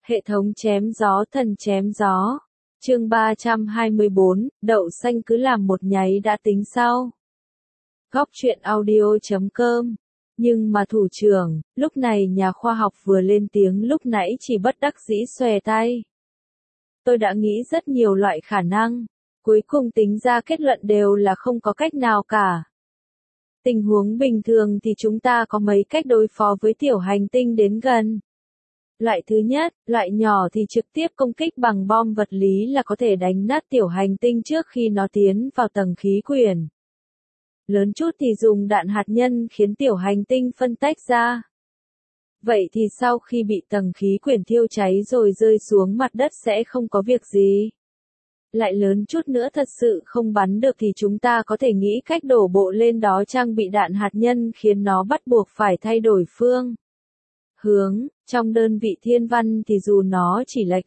Hệ thống chém gió thần chém gió. Chương 324, đậu xanh cứ làm một nháy đã tính sau. Góc truyện audio.com. Nhưng mà thủ trưởng, lúc này nhà khoa học vừa lên tiếng lúc nãy chỉ bất đắc dĩ xòe tay. Tôi đã nghĩ rất nhiều loại khả năng, cuối cùng tính ra kết luận đều là không có cách nào cả. Tình huống bình thường thì chúng ta có mấy cách đối phó với tiểu hành tinh đến gần. Loại thứ nhất, loại nhỏ thì trực tiếp công kích bằng bom vật lý là có thể đánh nát tiểu hành tinh trước khi nó tiến vào tầng khí quyển. Lớn chút thì dùng đạn hạt nhân khiến tiểu hành tinh phân tách ra. Vậy thì sau khi bị tầng khí quyển thiêu cháy rồi rơi xuống mặt đất sẽ không có việc gì. Lại lớn chút nữa thật sự không bắn được thì chúng ta có thể nghĩ cách đổ bộ lên đó trang bị đạn hạt nhân khiến nó bắt buộc phải thay đổi phương hướng. Trong đơn vị thiên văn thì dù nó chỉ lệch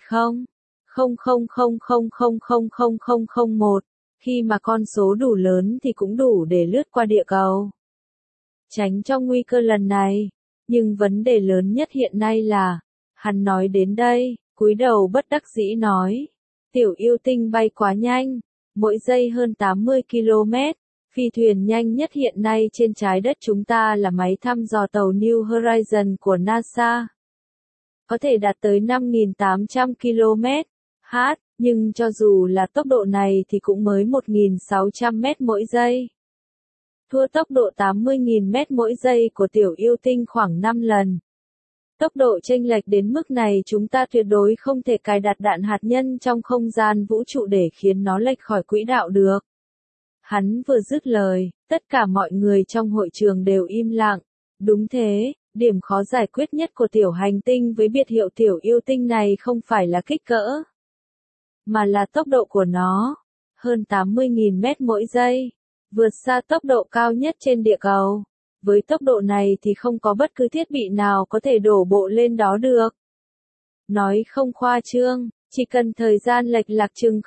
0,000000001, khi mà con số đủ lớn thì cũng đủ để lướt qua địa cầu. Tránh trong nguy cơ lần này. Nhưng vấn đề lớn nhất hiện nay là, hắn nói đến đây, cúi đầu bất đắc dĩ nói, tiểu yêu tinh bay quá nhanh, mỗi giây hơn 80 km, phi thuyền nhanh nhất hiện nay trên trái đất chúng ta là máy thăm dò tàu New Horizon của NASA. Có thể đạt tới 5.800 km/h, nhưng cho dù là tốc độ này thì cũng mới 1.600 m mỗi giây. Thua tốc độ 80.000 m mỗi giây của tiểu yêu tinh khoảng 5 lần. Tốc độ chênh lệch đến mức này chúng ta tuyệt đối không thể cài đặt đạn hạt nhân trong không gian vũ trụ để khiến nó lệch khỏi quỹ đạo được. Hắn vừa dứt lời, tất cả mọi người trong hội trường đều im lặng. Đúng thế, điểm khó giải quyết nhất của tiểu hành tinh với biệt hiệu tiểu yêu tinh này không phải là kích cỡ, mà là tốc độ của nó. Hơn 80.000 m mỗi giây. Vượt xa tốc độ cao nhất trên địa cầu. Với tốc độ này thì không có bất cứ thiết bị nào có thể đổ bộ lên đó được. Nói không khoa trương, chỉ cần thời gian lệch lạc chừng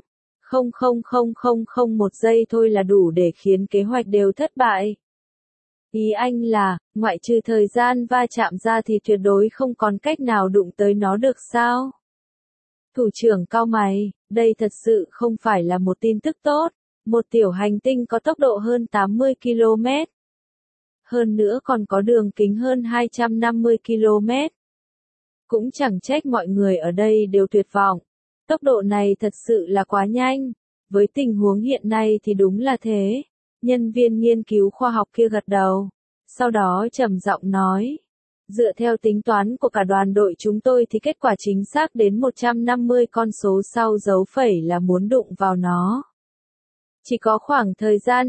0,00001 giây thôi là đủ để khiến kế hoạch đều thất bại. Ý anh là, ngoại trừ thời gian va chạm ra thì tuyệt đối không còn cách nào đụng tới nó được sao? Thủ trưởng cau mày, đây thật sự không phải là một tin tức tốt. Một tiểu hành tinh có tốc độ hơn 80 km. Hơn nữa còn có đường kính hơn 250 km. Cũng chẳng trách mọi người ở đây đều tuyệt vọng. Tốc độ này thật sự là quá nhanh. Với tình huống hiện nay thì đúng là thế. Nhân viên nghiên cứu khoa học kia gật đầu. Sau đó trầm giọng nói. Dựa theo tính toán của cả đoàn đội chúng tôi thì kết quả chính xác đến 150 con số sau dấu phẩy là muốn đụng vào nó. Chỉ có khoảng thời gian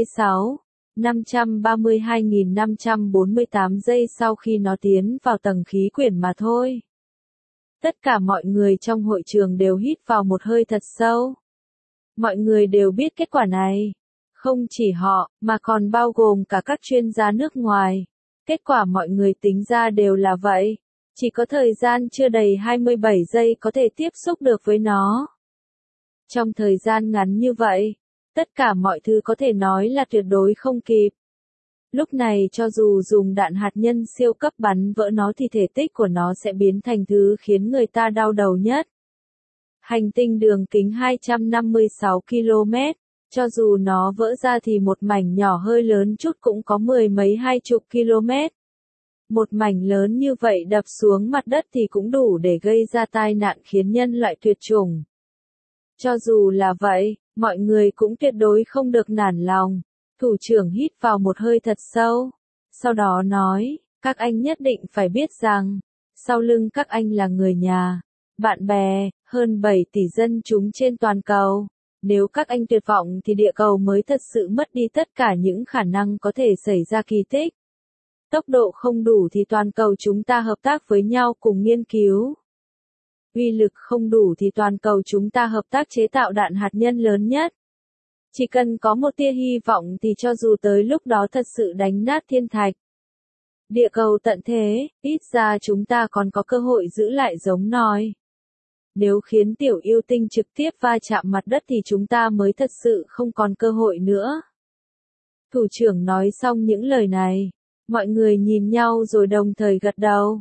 532.548 giây sau khi nó tiến vào tầng khí quyển mà thôi. Tất cả mọi người trong hội trường đều hít vào một hơi thật sâu. Mọi người đều biết kết quả này. Không chỉ họ, mà còn bao gồm cả các chuyên gia nước ngoài. Kết quả mọi người tính ra đều là vậy. Chỉ có thời gian chưa đầy 27 giây có thể tiếp xúc được với nó. Trong thời gian ngắn như vậy, tất cả mọi thứ có thể nói là tuyệt đối không kịp. Lúc này cho dù dùng đạn hạt nhân siêu cấp bắn vỡ nó thì thể tích của nó sẽ biến thành thứ khiến người ta đau đầu nhất. Hành tinh đường kính 256 km, cho dù nó vỡ ra thì một mảnh nhỏ hơi lớn chút cũng có mười mấy 20 km. Một mảnh lớn như vậy đập xuống mặt đất thì cũng đủ để gây ra tai nạn khiến nhân loại tuyệt chủng. Cho dù là vậy, mọi người cũng tuyệt đối không được nản lòng. Thủ trưởng hít vào một hơi thật sâu. Sau đó nói, các anh nhất định phải biết rằng, sau lưng các anh là người nhà, bạn bè, hơn 7 tỷ dân chúng trên toàn cầu. Nếu các anh tuyệt vọng thì địa cầu mới thật sự mất đi tất cả những khả năng có thể xảy ra kỳ tích. Tốc độ không đủ thì toàn cầu chúng ta hợp tác với nhau cùng nghiên cứu. Uy lực không đủ thì toàn cầu chúng ta hợp tác chế tạo đạn hạt nhân lớn nhất. Chỉ cần có một tia hy vọng thì cho dù tới lúc đó thật sự đánh nát thiên thạch. Địa cầu tận thế, ít ra chúng ta còn có cơ hội giữ lại giống nòi. Nếu khiến tiểu yêu tinh trực tiếp va chạm mặt đất thì chúng ta mới thật sự không còn cơ hội nữa. Thủ trưởng nói xong những lời này, mọi người nhìn nhau rồi đồng thời gật đầu.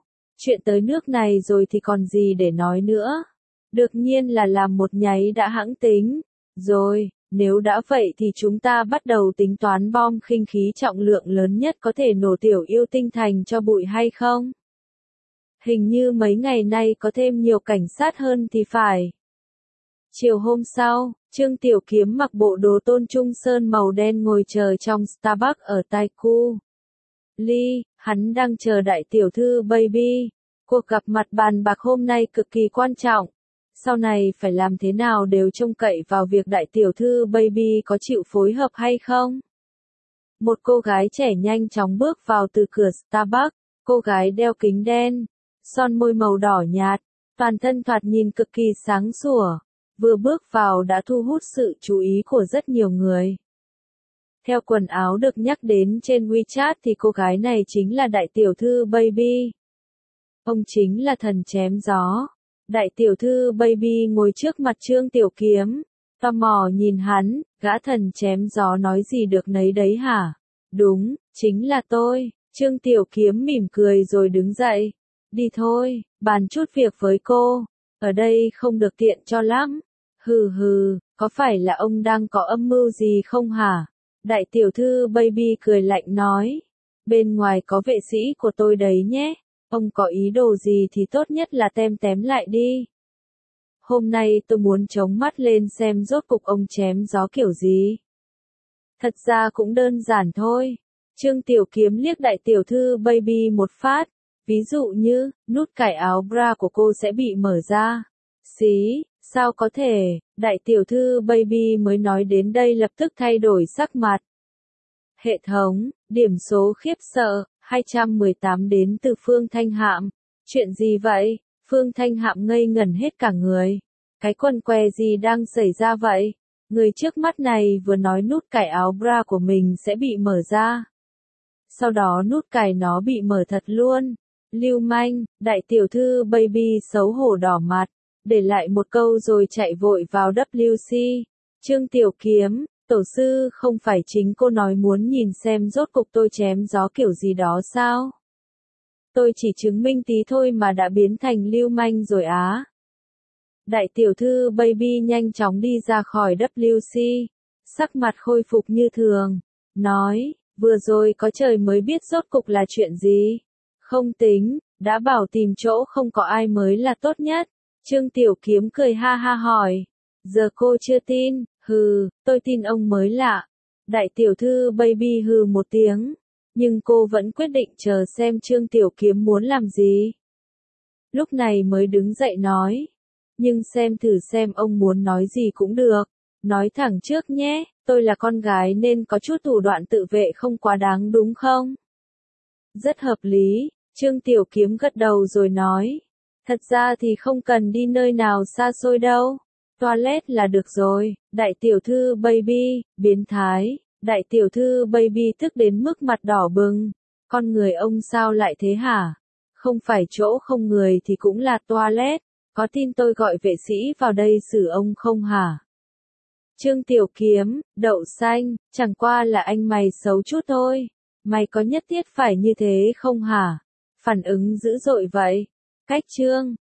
Chuyện tới nước này rồi thì còn gì để nói nữa. Đương nhiên là làm một nháy đã hãng tính. Rồi, nếu đã vậy thì chúng ta bắt đầu tính toán bom khinh khí trọng lượng lớn nhất có thể nổ Tiểu Yêu Tinh thành cho bụi hay không? Hình như mấy ngày nay có thêm nhiều cảnh sát hơn thì phải. Chiều hôm sau, Trương Tiểu Kiếm mặc bộ đồ tôn trung sơn màu đen ngồi chờ trong Starbucks ở Taikoo Li, hắn đang chờ đại tiểu thư Baby. Cuộc gặp mặt bàn bạc hôm nay cực kỳ quan trọng. Sau này phải làm thế nào đều trông cậy vào việc đại tiểu thư Baby có chịu phối hợp hay không. Một cô gái trẻ nhanh chóng bước vào từ cửa Starbucks. Cô gái đeo kính đen, son môi màu đỏ nhạt, toàn thân thoạt nhìn cực kỳ sáng sủa. Vừa bước vào đã thu hút sự chú ý của rất nhiều người. Theo quần áo được nhắc đến trên WeChat thì cô gái này chính là đại tiểu thư Baby. Ông chính là thần chém gió. Đại tiểu thư Baby ngồi trước mặt Trương Tiểu Kiếm, tò mò nhìn hắn, gã thần chém gió nói gì được nấy đấy hả? Đúng, chính là tôi. Trương Tiểu Kiếm mỉm cười rồi đứng dậy. Đi thôi, bàn chút việc với cô. Ở đây không được tiện cho lắm. Hừ hừ, có phải là ông đang có âm mưu gì không hả? Đại tiểu thư Baby cười lạnh nói. Bên ngoài có vệ sĩ của tôi đấy nhé. Ông có ý đồ gì thì tốt nhất là tém lại đi. Hôm nay tôi muốn chống mắt lên xem rốt cục ông chém gió kiểu gì. Thật ra cũng đơn giản thôi. Trương Tiểu Kiếm liếc đại tiểu thư Baby một phát. Ví dụ như, nút cài áo bra của cô sẽ bị mở ra. Xí, sao có thể, đại tiểu thư Baby mới nói đến đây lập tức thay đổi sắc mặt. Hệ thống, điểm số khiếp sợ, 218 đến từ Phương Thanh Hạm. Chuyện gì vậy? Phương Thanh Hạm ngây ngẩn hết cả người. Cái quần què gì đang xảy ra vậy? Người trước mắt này vừa nói nút cài áo bra của mình sẽ bị mở ra. Sau đó nút cài nó bị mở thật luôn. Lưu manh, đại tiểu thư Baby xấu hổ đỏ mặt, để lại một câu rồi chạy vội vào WC. Trương Tiểu Kiếm, tổ sư không phải chính cô nói muốn nhìn xem rốt cục tôi chém gió kiểu gì đó sao? Tôi chỉ chứng minh tí thôi mà đã biến thành lưu manh rồi á. Đại tiểu thư Baby nhanh chóng đi ra khỏi WC, sắc mặt khôi phục như thường, nói, vừa rồi có trời mới biết rốt cục là chuyện gì. Không tính, đã bảo tìm chỗ không có ai mới là tốt nhất. Trương Tiểu Kiếm cười ha ha hỏi. Giờ cô chưa tin, hừ, tôi tin ông mới lạ. Đại tiểu thư Baby hừ một tiếng. Nhưng cô vẫn quyết định chờ xem Trương Tiểu Kiếm muốn làm gì. Lúc này mới đứng dậy nói. Nhưng xem thử xem ông muốn nói gì cũng được. Nói thẳng trước nhé, tôi là con gái nên có chút thủ đoạn tự vệ không quá đáng đúng không? Rất hợp lý, Trương Tiểu Kiếm gật đầu rồi nói. Thật ra thì không cần đi nơi nào xa xôi đâu. Toilet là được rồi, đại tiểu thư Baby, biến thái. Đại tiểu thư Baby tức đến mức mặt đỏ bừng. Con người ông sao lại thế hả? Không phải chỗ không người thì cũng là toilet. Có tin tôi gọi vệ sĩ vào đây xử ông không hả? Trương Tiểu Kiếm, đậu xanh, chẳng qua là anh mày xấu chút thôi. Mày có nhất thiết phải như thế không hả? Phản ứng dữ dội vậy. Cách Trương